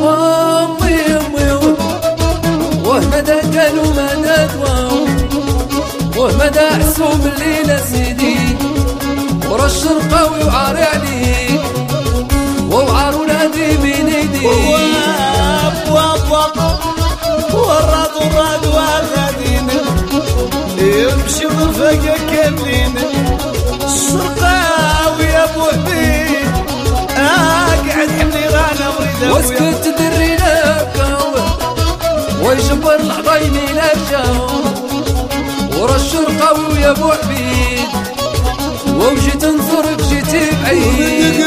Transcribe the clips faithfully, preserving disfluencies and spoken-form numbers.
وامي امي وهمدا قالوا مدى دواو وهمدا حسوم الليلة سيدي ورا الشرقاوي وعاري عليك ووعار ولادي بين ايدي واب واب واب والراد والراد والغادين يمشي ضرفك كاملين الشرقاوي يا ابو حبيب قاعد حملي رانا وريده واسكت دري لك ويجبر العظيمي لك ورا الشرقاوي يا ابو حبيب وجيت نزورك جيتي بعيد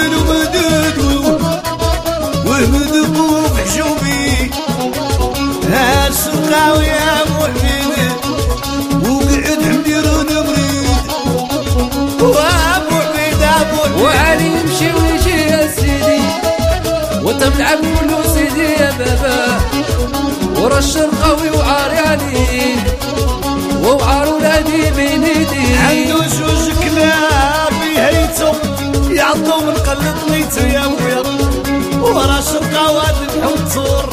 وهمد قوف حشومي ها الشرقاوي يا ابو حبيب وقعد حملي رانا مريد وابو حبيب ابو حبيب وعلي يمشي ويجي يا سيدي وانت ملعب كله سيدي يا بابا ورا الشرقاوي وعاري عليك ووعار ولادي بين ايدي عنده جوج كلاب بهيتو يعطو من قلة نيتو يا ويا ورا الشرقاوي ذبحو التور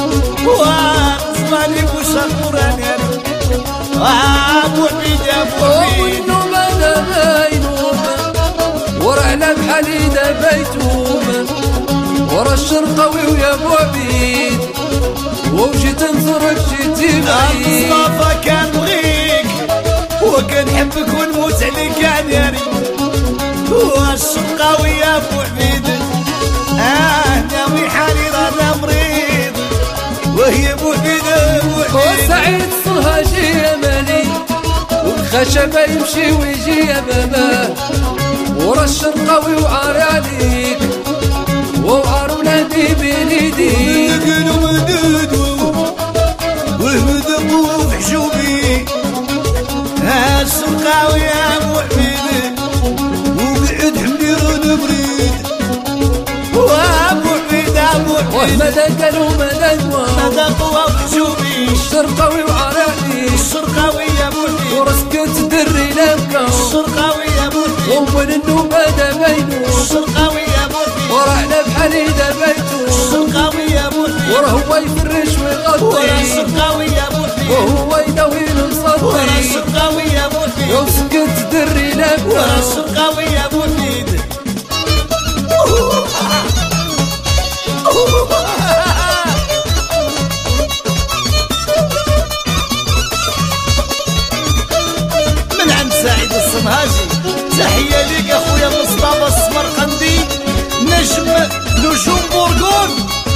وزماني بوشاكوراني ابو حميد يا ابو حميد والنوبة دابا ينوبة ورا على بحالي دابا يتوبة ورا الشرقاوي ويا ابو عبيد وجيت نزورك جيتي بعيد مصطفى كان بغيك وكنحبك ونموت عليك يا ناري والشرقاوي يا ابو عبيد اه ناوي حالي رانا مريض وهي ابو عبيد ابو عبيد وسعيد الصهاجي يا مالي والخشبة يمشي ويجي يا بابا ورا الشرقاوي وعاري عليك ووعار ولادي بين ايدي قالوا مدد وهمد قوف حشومي ها الشرقاوي يا ابو حميد وقعد حملي رانا مريد وابو حميد ابو حميد وهمدا قالوا مدى دواو مدى قوف حشومي الشرقاوي وعاري عليك الشرقاوي يا ابو حميد ورسكت دري لك الشرقاوي يا ابو حميد ومن النوبة دابا ينوب الشرقاوي يا ابو حميد ورا على بحالي دابا يتوب الشرقاوي يا ابو حميد ورا هو يفرش ورا ويغطي الشرقاوي يا ابو حميد وهو يداوي ورا المصدي الشرقاوي يا ابو حميد وسكت دري لك ورا الشرقاوي يا ابو حميد من عند سعيد الصنهاجي تحية ليك اخويا مصطفى السمرقندي نجم نجوم بورقون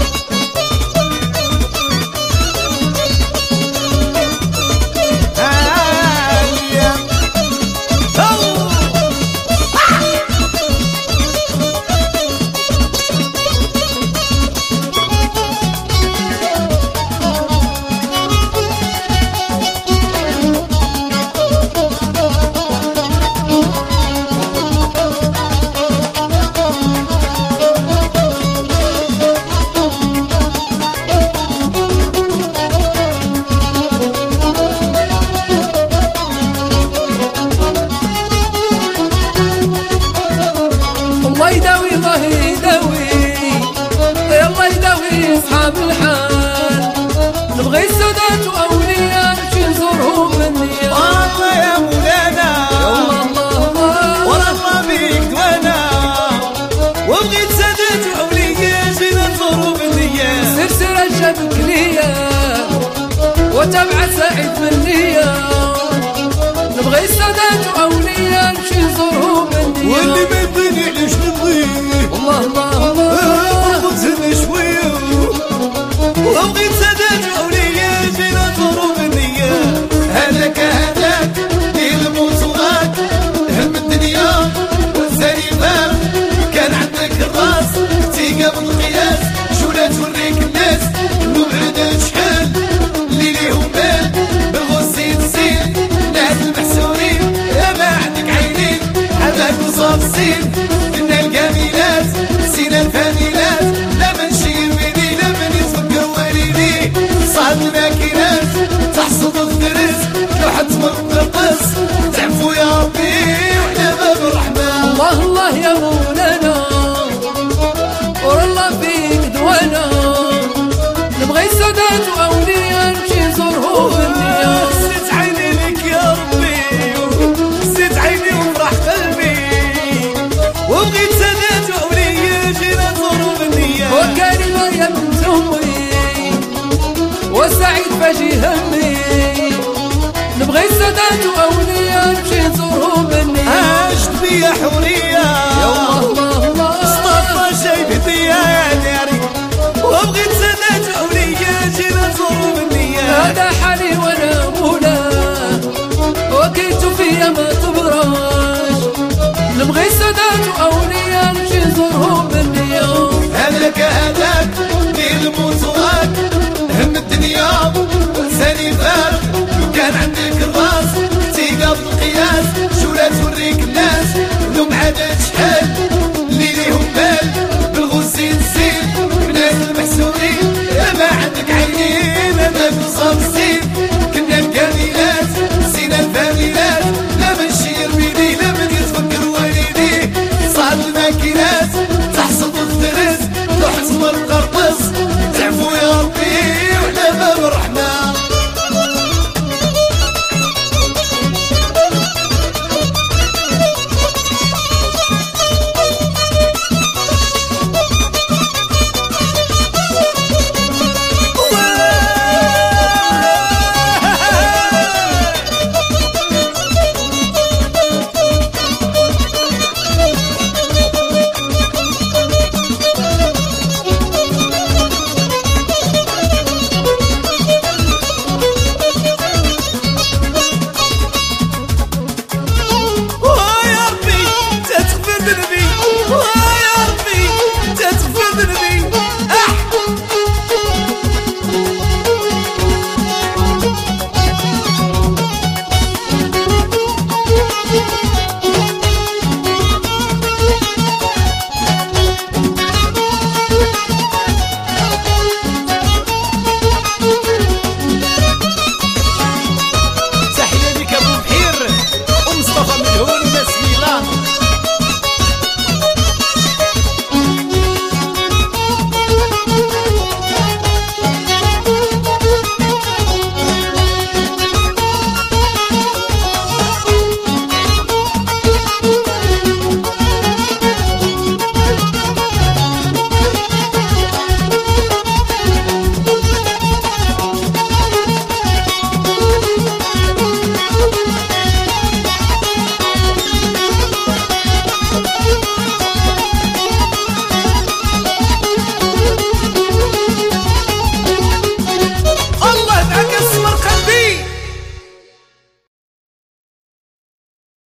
الله يداوي الله يداوي الله يداوي اصحاب الحال نبغي السادات واولياء نمشي نزورهم بالنية الله يا مولانا يا الله الله الله ورا الله بيك دوانا وبغيت سادات واولياء جينا نزورو بالنية سير سير جابك ليا وتبع سعيد بالنية نبغي السادات واولياء نمشي نزورهم بالنية واللي ما يبغيني علاش نبغيه الله الله الله قلت شوية وبغيت سادات واولياء جينا نزورو بالنية هذاك هذاك ديال الموصولات هم الدنيا والزريبات كان عندك الراس تيقى بالقياس شولا توريك الناس المبعدات شحال اللي ليهم بال بالغسيل سين ناس المحسورين يا ما عندك عينين هذاك وصاف السين كنا الجميلات سينا الفانيلات لا منشير بيدي لا من يتفكر والدي صعد الماكينات تحصد الدرس